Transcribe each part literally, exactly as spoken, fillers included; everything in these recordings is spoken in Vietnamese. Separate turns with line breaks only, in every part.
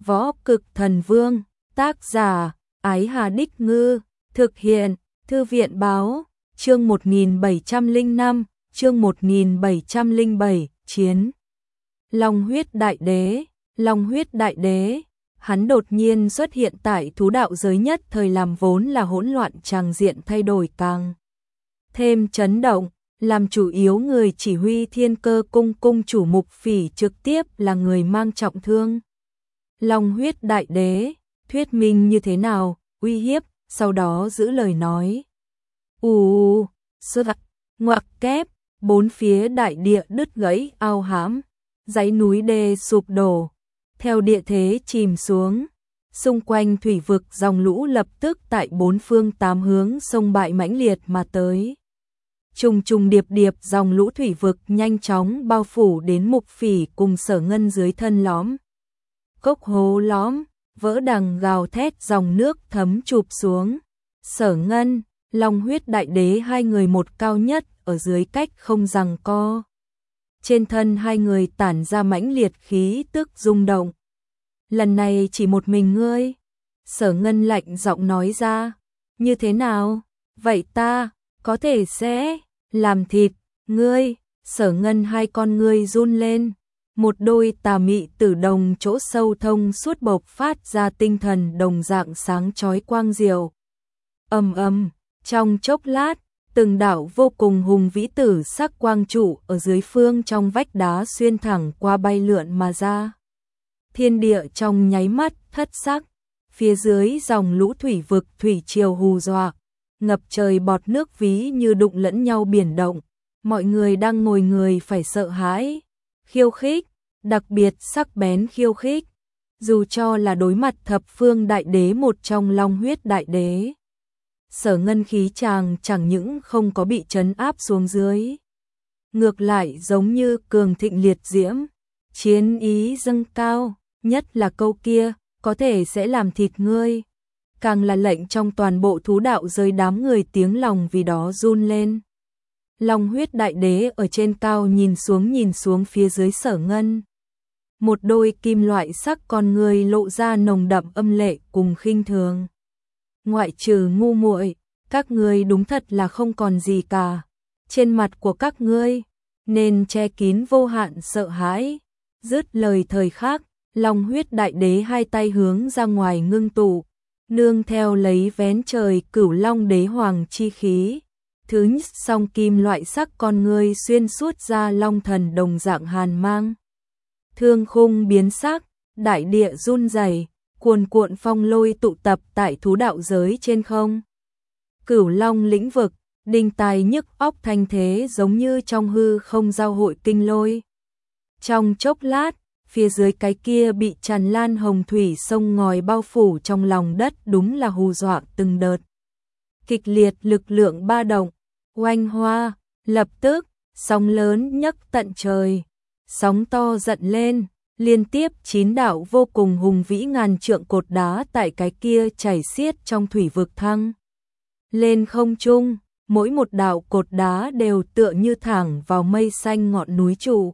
Võ Cực Thần Vương, tác giả, Ái Hà Đích Ngư, thực hiện, Thư viện Báo, chương một nghìn bảy trăm lẻ năm, chương một nghìn bảy trăm lẻ bảy, Chiến. Long huyết đại đế, Long huyết đại đế, hắn đột nhiên xuất hiện tại thú đạo giới nhất thời làm vốn là hỗn loạn tràng diện thay đổi càng thêm chấn động, làm chủ yếu người chỉ huy Thiên Cơ cung cung chủ Mục Phỉ trực tiếp là người mang trọng thương. Long huyết đại đế, thuyết minh như thế nào, uy hiếp, sau đó giữ lời nói. Ù, sơ đặc, ngoặc kép, bốn phía đại địa đứt gãy ao hãm, dãy núi đê sụp đổ, theo địa thế chìm xuống. Xung quanh thủy vực dòng lũ lập tức tại bốn phương tám hướng sông bại mãnh liệt mà tới. Trùng trùng điệp điệp dòng lũ thủy vực nhanh chóng bao phủ đến Mục Phỉ cùng Sở Ngân dưới thân lõm. Cốc hố lõm, vỡ đằng gào thét dòng nước thấm chụp xuống. Sở Ngân, Long huyết đại đế hai người một cao nhất ở dưới cách không giằng co. Trên thân hai người tản ra mãnh liệt khí tức rung động. Lần này chỉ một mình ngươi. Sở Ngân lạnh giọng nói ra. Như thế nào? Vậy ta có thể sẽ làm thịt ngươi. Sở Ngân hai con ngươi run lên. Một đôi tà mị tử đồng chỗ sâu thông suốt bộc phát ra tinh thần đồng dạng sáng chói quang diệu. Ầm ầm, trong chốc lát, từng đạo vô cùng hùng vĩ tử sắc quang trụ ở dưới phương trong vách đá xuyên thẳng qua bay lượn mà ra. Thiên địa trong nháy mắt thất sắc, phía dưới dòng lũ thủy vực thủy triều hù dọa, ngập trời bọt nước ví như đụng lẫn nhau biển động, mọi người đang ngồi người phải sợ hãi. Khiêu khích, đặc biệt sắc bén khiêu khích, dù cho là đối mặt thập phương đại đế một trong Long huyết đại đế. Sở Ngân khí chàng chẳng những không có bị trấn áp xuống dưới, ngược lại giống như cường thịnh liệt diễm, chiến ý dâng cao, nhất là câu kia, có thể sẽ làm thịt ngươi, càng là lệnh trong toàn bộ thú đạo giới đám người tiếng lòng vì đó run lên. Long huyết đại đế ở trên cao nhìn xuống nhìn xuống phía dưới Sở Ngân. Một đôi kim loại sắc con người lộ ra nồng đậm âm lệ cùng khinh thường. Ngoại trừ ngu muội, các ngươi đúng thật là không còn gì cả. Trên mặt của các ngươi nên che kín vô hạn sợ hãi. Dứt lời thời khắc, Long huyết đại đế hai tay hướng ra ngoài ngưng tụ, nương theo lấy vén trời Cửu Long đế hoàng chi khí. Thứ nhất song kim loại sắc con ngươi xuyên suốt ra long thần đồng dạng hàn mang. Thương khung biến sắc, đại địa run rẩy, cuồn cuộn phong lôi tụ tập tại thú đạo giới trên không. Cửu Long lĩnh vực, đinh tai nhức óc thanh thế giống như trong hư không giao hội kinh lôi. Trong chốc lát, phía dưới cái kia bị tràn lan hồng thủy sông ngòi bao phủ trong lòng đất đúng là hù dọa từng đợt. Kịch liệt lực lượng ba động, oanh hoa, lập tức, sóng lớn nhấc tận trời, sóng to giận lên, liên tiếp chín đạo vô cùng hùng vĩ ngàn trượng cột đá tại cái kia chảy xiết trong thủy vực thăng. Lên không trung, mỗi một đạo cột đá đều tựa như thẳng vào mây xanh ngọn núi trụ.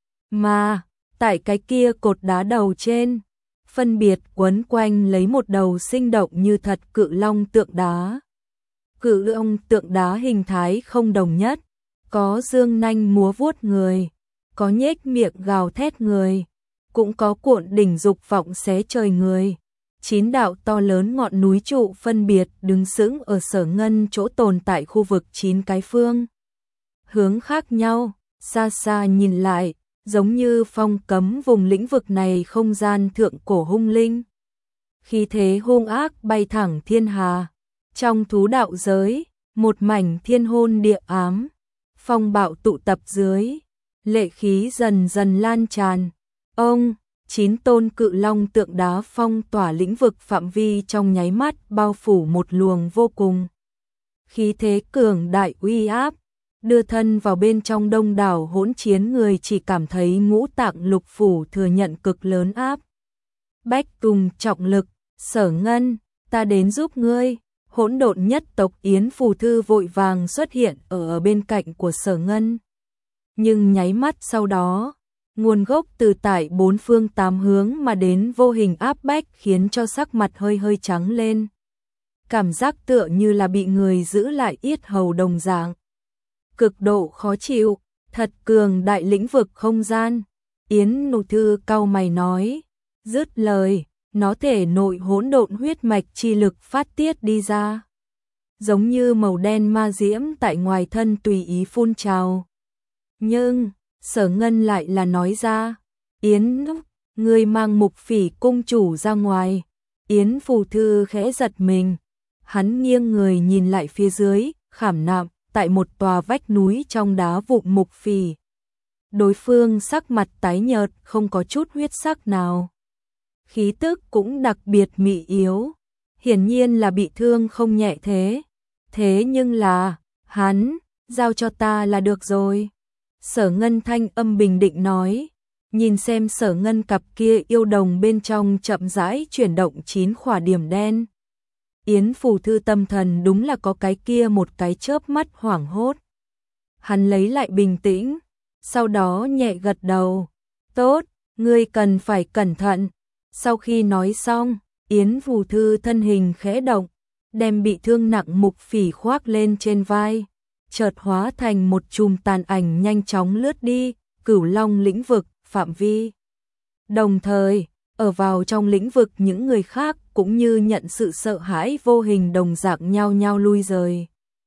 Mà, tại cái kia cột đá đầu trên, phân biệt quấn quanh lấy một đầu sinh động như thật cự long tượng đá. Cự long tượng đá hình thái không đồng nhất, có dương nanh múa vuốt người, có nhếch miệng gào thét người, cũng có cuộn đỉnh dục vọng xé trời người. Chín đạo to lớn ngọn núi trụ phân biệt đứng sững ở Sở Ngân chỗ tồn tại khu vực chín cái phương hướng khác nhau, xa xa nhìn lại, giống như phong cấm vùng lĩnh vực này không gian thượng cổ hung linh. Khí thế hung ác bay thẳng thiên hà. Trong thú đạo giới, một mảnh thiên hôn địa ám, phong bạo tụ tập dưới, lệ khí dần dần lan tràn. Ông, chín tôn cự long tượng đá phong tỏa lĩnh vực phạm vi trong nháy mắt bao phủ một luồng vô cùng. Khí thế cường đại uy áp, đưa thân vào bên trong đông đảo hỗn chiến người chỉ cảm thấy ngũ tạng lục phủ thừa nhận cực lớn áp. Bách cùng trọng lực, Sở Ngân, ta đến giúp ngươi. Hỗn độn nhất tộc Yến Phù Thư vội vàng xuất hiện ở bên cạnh của Sở Ngân. Nhưng nháy mắt sau đó, nguồn gốc từ tại bốn phương tám hướng mà đến vô hình áp bách khiến cho sắc mặt hơi hơi trắng lên. Cảm giác tựa như là bị người giữ lại yết hầu đồng dạng. Cực độ khó chịu, thật cường đại lĩnh vực không gian. Yến Nụ Thư cau mày nói, dứt lời, nó thể nội hỗn độn huyết mạch chi lực phát tiết đi ra. Giống như màu đen ma diễm tại ngoài thân tùy ý phun trào. Nhưng, Sở Ngân lại là nói ra, Yến, ngươi mang Mục Phỉ cung chủ ra ngoài. Yến Phù Thư khẽ giật mình, hắn nghiêng người nhìn lại phía dưới, khảm nạm, tại một tòa vách núi trong đá vụn Mục Phỉ. Đối phương sắc mặt tái nhợt, không có chút huyết sắc nào. Khí tức cũng đặc biệt mị yếu, hiển nhiên là bị thương không nhẹ thế. Thế nhưng là, hắn, giao cho ta là được rồi. Sở Ngân thanh âm bình định nói, nhìn xem Sở Ngân cặp kia yêu đồng bên trong chậm rãi chuyển động chín khỏa điểm đen. Yến Phù Thư tâm thần đúng là có cái kia một cái chớp mắt hoảng hốt. Hắn lấy lại bình tĩnh, sau đó nhẹ gật đầu. Tốt, ngươi cần phải cẩn thận. Sau khi nói xong, Yến Phù Thư thân hình khẽ động, đem bị thương nặng Mục Phỉ khoác lên trên vai, chợt hóa thành một chùm tàn ảnh nhanh chóng lướt đi, Cửu Long lĩnh vực, phạm vi. Đồng thời, ở vào trong lĩnh vực những người khác cũng như nhận sự sợ hãi vô hình đồng dạng nhau nhau lui rời.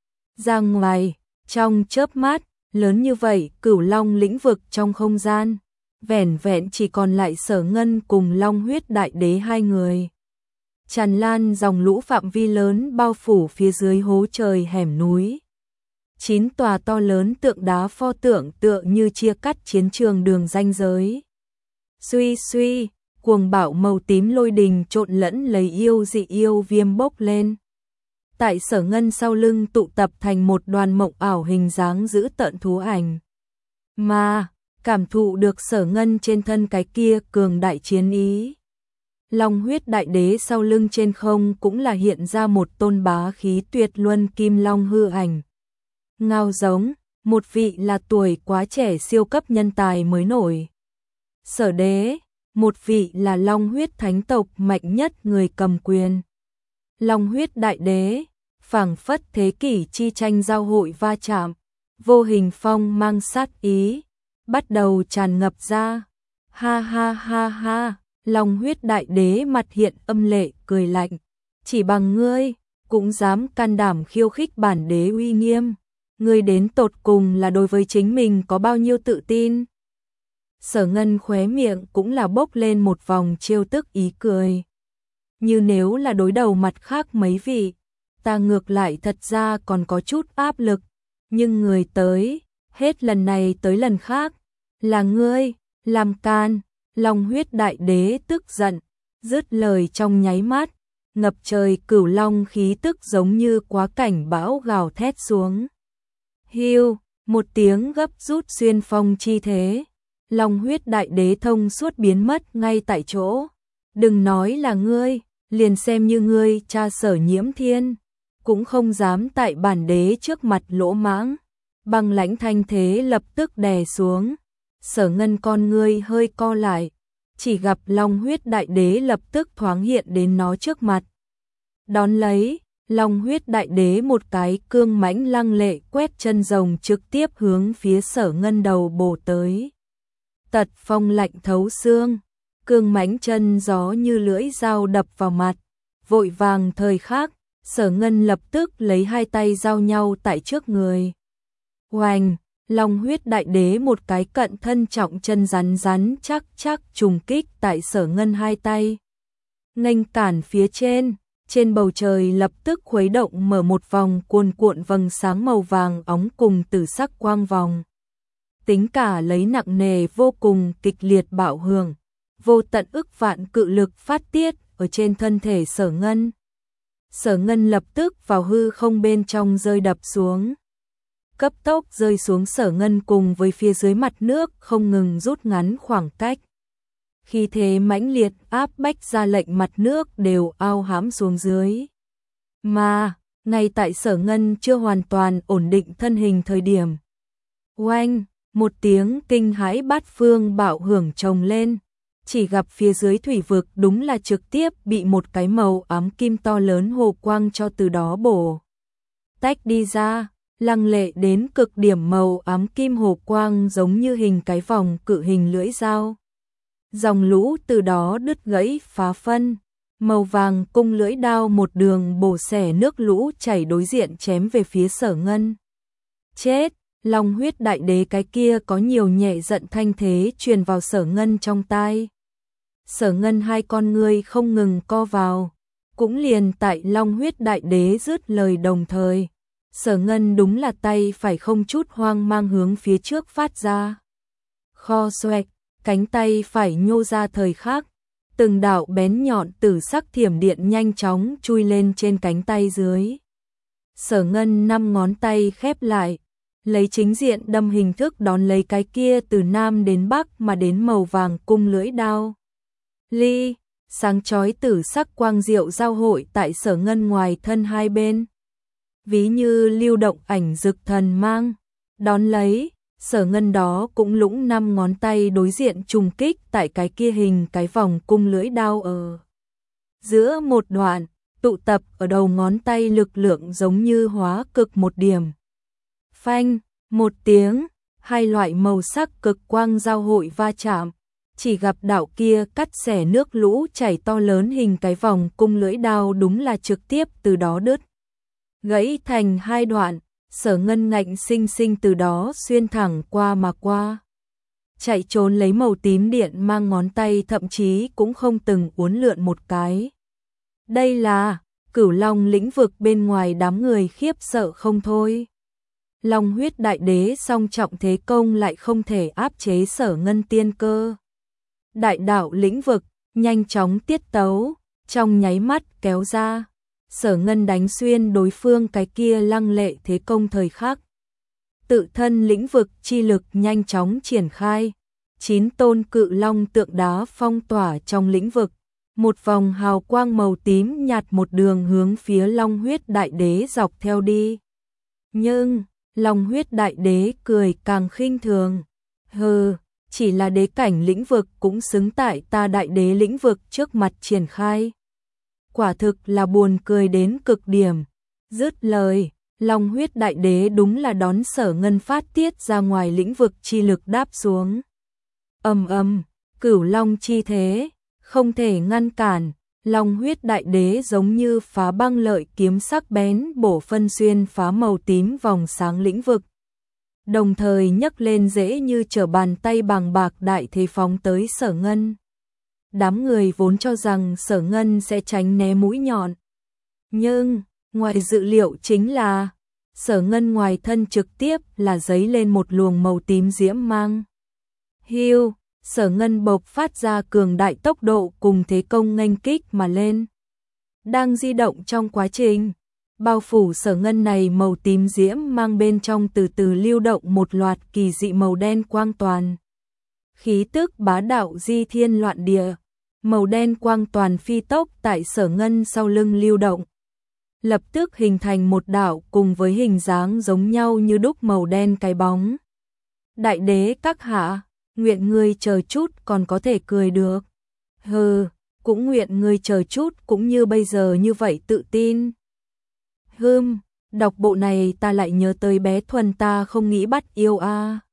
Ra ngoài, trong chớp mắt, lớn như vậy, Cửu Long lĩnh vực trong không gian, vẻn vẹn chỉ còn lại Sở Ngân cùng Long Huyết Đại Đế hai người. Tràn lan dòng lũ phạm vi lớn bao phủ phía dưới hố trời hẻm núi. Chín tòa to lớn tượng đá pho tượng tựa như chia cắt chiến trường đường ranh giới. Suy suy, cuồng bạo màu tím lôi đình trộn lẫn lấy yêu dị yêu viêm bốc lên. Tại Sở Ngân sau lưng tụ tập thành một đoàn mộng ảo hình dáng giữ tợn thú ảnh. Mà, cảm thụ được Sở Ngân trên thân cái kia cường đại chiến ý. Long Huyết Đại Đế sau lưng trên không cũng là hiện ra một tôn bá khí tuyệt luân kim long hư ảnh. Ngao giống, một vị là tuổi quá trẻ siêu cấp nhân tài mới nổi. Sở Đế, một vị là Long Huyết Thánh tộc mạnh nhất người cầm quyền. Long Huyết Đại Đế, phảng phất thế kỷ chi tranh giao hội va chạm, vô hình phong mang sát ý, bắt đầu tràn ngập ra. Ha ha ha ha, Long Huyết Đại Đế mặt hiện âm lệ cười lạnh, chỉ bằng ngươi cũng dám can đảm khiêu khích bản đế uy nghiêm, ngươi đến tột cùng là đối với chính mình có bao nhiêu tự tin. Sở Ngân khóe miệng cũng là bốc lên một vòng trêu tức ý cười. Như nếu là đối đầu mặt khác mấy vị, ta ngược lại thật ra còn có chút áp lực, nhưng người tới, hết lần này tới lần khác, là ngươi, làm can. Long Huyết Đại Đế tức giận, dứt lời trong nháy mắt, ngập trời cửu long khí tức giống như quá cảnh bão gào thét xuống. Hiu, một tiếng gấp rút xuyên phong chi thế, Long Huyết Đại Đế thông suốt biến mất ngay tại chỗ. Đừng nói là ngươi, liền xem như ngươi cha Sở Nhiễm Thiên, cũng không dám tại bản đế trước mặt lỗ mãng. Băng lãnh thanh thế lập tức đè xuống. Sở Ngân con ngươi hơi co lại, chỉ gặp Long Huyết Đại Đế lập tức thoáng hiện đến nó trước mặt. Đón lấy, Long Huyết Đại Đế một cái cương mãnh lăng lệ quét chân rồng trực tiếp hướng phía Sở Ngân đầu bổ tới. Tật phong lạnh thấu xương, cương mãnh chân gió như lưỡi dao đập vào mặt. Vội vàng thời khắc, Sở Ngân lập tức lấy hai tay giao nhau tại trước người. Oanh! Long Huyết Đại Đế một cái cận thân trọng chân rắn rắn chắc chắc trùng kích tại Sở Ngân hai tay. Nghênh cản phía trên, trên bầu trời lập tức khuấy động mở một vòng cuồn cuộn vầng sáng màu vàng óng cùng tử sắc quang vòng. Tính cả lấy nặng nề vô cùng kịch liệt bạo hưởng, vô tận ức vạn cự lực phát tiết ở trên thân thể Sở Ngân. Sở Ngân lập tức vào hư không bên trong rơi đập xuống. Cấp tốc rơi xuống Sở Ngân cùng với phía dưới mặt nước không ngừng rút ngắn khoảng cách. Khi thế mãnh liệt áp bách ra lệnh mặt nước đều ao hãm xuống dưới. Mà, ngay tại Sở Ngân chưa hoàn toàn ổn định thân hình thời điểm. Oanh, Một tiếng kinh hãi bát phương bạo hưởng chồng lên, chỉ gặp phía dưới thủy vực đúng là trực tiếp bị một cái màu ám kim to lớn hồ quang cho từ đó bổ tách đi ra, lăng lệ đến cực điểm màu ám kim hồ quang giống như hình cái vòng cự hình lưỡi dao. Dòng lũ từ đó đứt gãy phá phân, màu vàng cung lưỡi đao một đường bổ xẻ nước lũ chảy đối diện chém về phía Sở Ngân. Chết, Long huyết đại đế cái kia có nhiều nhẹ giận thanh thế truyền vào Sở Ngân trong tai. Sở Ngân hai con ngươi không ngừng co vào, cũng liền tại Long huyết đại đế dứt lời đồng thời. Sở Ngân đúng là tay phải không chút hoang mang hướng phía trước phát ra. Kho xoẹt, cánh tay phải nhô ra thời khắc, từng đạo bén nhọn tử sắc thiểm điện nhanh chóng chui lên trên cánh tay dưới. Sở Ngân năm ngón tay khép lại, lấy chính diện đâm hình thức đón lấy cái kia từ nam đến bắc mà đến màu vàng cung lưỡi đao. Ly, sáng chói tử sắc quang diệu giao hội tại Sở Ngân ngoài thân hai bên. Ví như lưu động ảnh dực thần mang, đón lấy, Sở Ngân đó cũng lũng năm ngón tay đối diện trùng kích tại cái kia hình cái vòng cung lưỡi đao ở giữa một đoạn, tụ tập ở đầu ngón tay lực lượng giống như hóa cực một điểm. Phanh, một tiếng, hai loại màu sắc cực quang giao hội va chạm, chỉ gặp đạo kia cắt xẻ nước lũ chảy to lớn hình cái vòng cung lưỡi đao đúng là trực tiếp từ đó đứt gãy thành hai đoạn. Sở Ngân ngạnh sinh sinh từ đó xuyên thẳng qua mà qua. Chạy trốn lấy màu tím điện mang ngón tay thậm chí cũng không từng uốn lượn một cái. Đây là Cửu Long lĩnh vực bên ngoài đám người khiếp sợ không thôi. Long huyết đại đế song trọng thế công lại không thể áp chế Sở Ngân tiên cơ. Đại đạo lĩnh vực, nhanh chóng tiết tấu, trong nháy mắt kéo ra. Sở Ngân đánh xuyên đối phương cái kia lăng lệ thế công thời khắc. Tự thân lĩnh vực chi lực nhanh chóng triển khai. Chín tôn cự long tượng đá phong tỏa trong lĩnh vực. Một vòng hào quang màu tím nhạt một đường hướng phía Long huyết đại đế dọc theo đi. Nhưng, Long huyết đại đế cười càng khinh thường. Hừ, chỉ là đế cảnh lĩnh vực cũng xứng tại ta đại đế lĩnh vực trước mặt triển khai. Quả thực là buồn cười đến cực điểm. Dứt lời, Long huyết đại đế đúng là đón Sở Ngân phát tiết ra ngoài lĩnh vực chi lực đáp xuống. Ầm ầm, Cửu Long chi thế, không thể ngăn cản. Long huyết đại đế giống như phá băng lợi kiếm sắc bén bổ phân xuyên phá màu tím vòng sáng lĩnh vực. Đồng thời nhấc lên dễ như trở bàn tay bằng bạc đại thế phóng tới Sở Ngân. Đám người vốn cho rằng Sở Ngân sẽ tránh né mũi nhọn. Nhưng, ngoài dự liệu chính là, Sở Ngân ngoài thân trực tiếp là giấy lên một luồng màu tím diễm mang. Hiu, Sở Ngân bộc phát ra cường đại tốc độ cùng thế công nghênh kích mà lên. Đang di động trong quá trình, bao phủ Sở Ngân này màu tím diễm mang bên trong từ từ lưu động một loạt kỳ dị màu đen quang toàn. Khí tức bá đạo di thiên loạn địa. Màu đen quang toàn phi tốc tại Sở Ngân sau lưng lưu động. Lập tức hình thành một đạo cùng với hình dáng giống nhau như đúc màu đen cái bóng. Đại đế các hạ, nguyện ngươi chờ chút còn có thể cười được. Hừ, cũng nguyện ngươi chờ chút cũng như bây giờ như vậy tự tin. Hừm, đọc bộ này ta lại nhớ tới bé Thuần ta không nghĩ bắt yêu a. À.